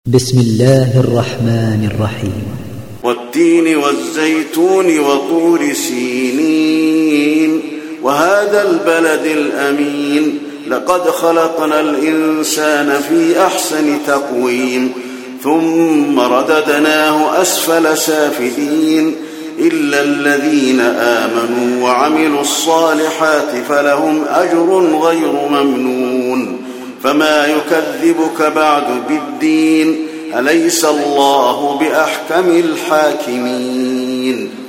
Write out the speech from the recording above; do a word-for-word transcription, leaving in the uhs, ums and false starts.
بسم الله الرحمن الرحيم. والتين والزيتون وطور سينين وهذا البلد الأمين لقد خلقنا الإنسان في أحسن تقويم ثم رددناه أسفل سافلين إلا الذين آمنوا وعملوا الصالحات فلهم أجر غير ممنون فما يكذبك بعد بالدين أليس الله بأحكم الحاكمين